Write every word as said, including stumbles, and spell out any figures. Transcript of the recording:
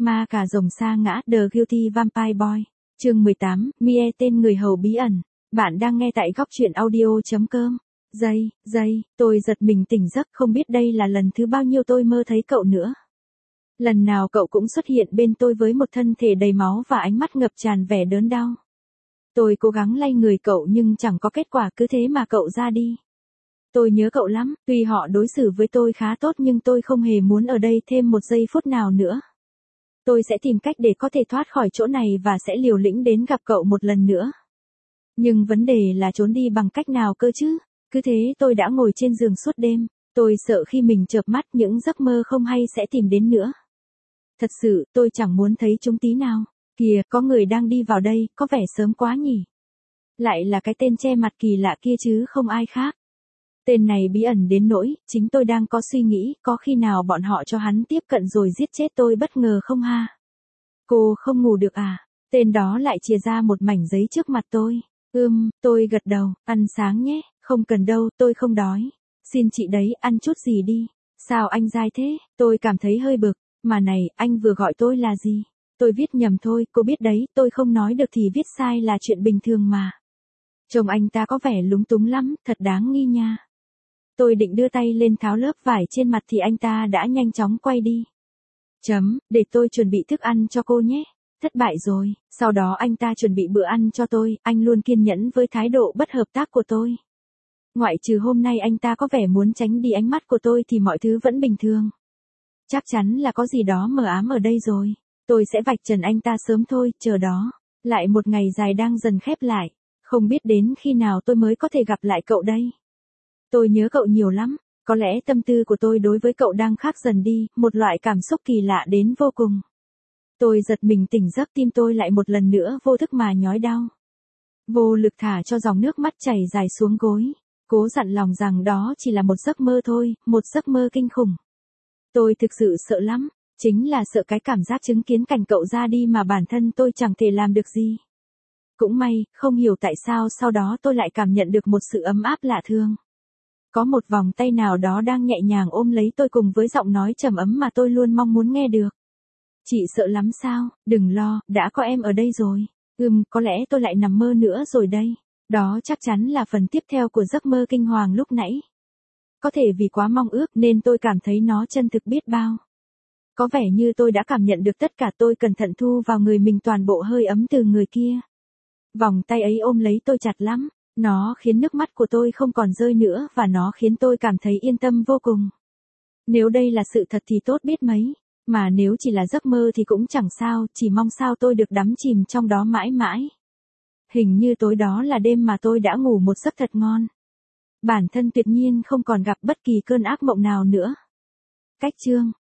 Ma cà rồng sa ngã, The Guilty Vampire Boy. Chương mười tám, Mie tên người hầu bí ẩn. Bạn đang nghe tại góc truyện audio.com. Giây, giây, tôi giật mình tỉnh giấc, không biết đây là lần thứ bao nhiêu tôi mơ thấy cậu nữa. Lần nào cậu cũng xuất hiện bên tôi với một thân thể đầy máu và ánh mắt ngập tràn vẻ đớn đau. Tôi cố gắng lay người cậu nhưng chẳng có kết quả, cứ thế mà cậu ra đi. Tôi nhớ cậu lắm, tuy họ đối xử với tôi khá tốt nhưng tôi không hề muốn ở đây thêm một giây phút nào nữa. Tôi sẽ tìm cách để có thể thoát khỏi chỗ này và sẽ liều lĩnh đến gặp cậu một lần nữa. Nhưng vấn đề là trốn đi bằng cách nào cơ chứ? Cứ thế tôi đã ngồi trên giường suốt đêm, tôi sợ khi mình chợp mắt những giấc mơ không hay sẽ tìm đến nữa. Thật sự, tôi chẳng muốn thấy chúng tí nào. Kìa, có người đang đi vào đây, có vẻ sớm quá nhỉ? Lại là cái tên che mặt kỳ lạ kia chứ không ai khác. Tên này bí ẩn đến nỗi, chính tôi đang có suy nghĩ, có khi nào bọn họ cho hắn tiếp cận rồi giết chết tôi bất ngờ không ha? Cô không ngủ được à? Tên đó lại chìa ra một mảnh giấy trước mặt tôi. Ừm, tôi gật đầu, ăn sáng nhé, không cần đâu, tôi không đói. Xin chị đấy, ăn chút gì đi. Sao anh dai thế? Tôi cảm thấy hơi bực. Mà này, anh vừa gọi tôi là gì? Tôi viết nhầm thôi, cô biết đấy, tôi không nói được thì viết sai là chuyện bình thường mà. Trông anh ta có vẻ lúng túng lắm, thật đáng nghi nha. Tôi định đưa tay lên tháo lớp vải trên mặt thì anh ta đã nhanh chóng quay đi. Chấm, để tôi chuẩn bị thức ăn cho cô nhé. Thất bại rồi, sau đó anh ta chuẩn bị bữa ăn cho tôi, anh luôn kiên nhẫn với thái độ bất hợp tác của tôi. Ngoại trừ hôm nay anh ta có vẻ muốn tránh đi ánh mắt của tôi thì mọi thứ vẫn bình thường. Chắc chắn là có gì đó mờ ám ở đây rồi. Tôi sẽ vạch trần anh ta sớm thôi, chờ đó. Lại một ngày dài đang dần khép lại. Không biết đến khi nào tôi mới có thể gặp lại cậu đây. Tôi nhớ cậu nhiều lắm. Có lẽ tâm tư của tôi đối với cậu đang khác dần đi, một loại cảm xúc kỳ lạ đến vô cùng. Tôi giật mình tỉnh giấc, tim tôi lại một lần nữa vô thức mà nhói đau. Vô lực thả cho dòng nước mắt chảy dài xuống gối. Cố dặn lòng rằng đó chỉ là một giấc mơ thôi, một giấc mơ kinh khủng. Tôi thực sự sợ lắm, chính là sợ cái cảm giác chứng kiến cảnh cậu ra đi mà bản thân tôi chẳng thể làm được gì. Cũng may, không hiểu tại sao sau đó tôi lại cảm nhận được một sự ấm áp lạ thường. Có một vòng tay nào đó đang nhẹ nhàng ôm lấy tôi cùng với giọng nói trầm ấm mà tôi luôn mong muốn nghe được. Chị sợ lắm sao, đừng lo, đã có em ở đây rồi. Ừm, có lẽ tôi lại nằm mơ nữa rồi đây. Đó chắc chắn là phần tiếp theo của giấc mơ kinh hoàng lúc nãy. Có thể vì quá mong ước nên tôi cảm thấy nó chân thực biết bao. Có vẻ như tôi đã cảm nhận được tất cả, tôi cẩn thận thu vào người mình toàn bộ hơi ấm từ người kia. Vòng tay ấy ôm lấy tôi chặt lắm, nó khiến nước mắt của tôi không còn rơi nữa và nó khiến tôi cảm thấy yên tâm vô cùng. Nếu đây là sự thật thì tốt biết mấy, mà nếu chỉ là giấc mơ thì cũng chẳng sao, chỉ mong sao tôi được đắm chìm trong đó mãi mãi. Hình như tối đó là đêm mà tôi đã ngủ một giấc thật ngon. Bản thân tuyệt nhiên không còn gặp bất kỳ cơn ác mộng nào nữa. Cách chương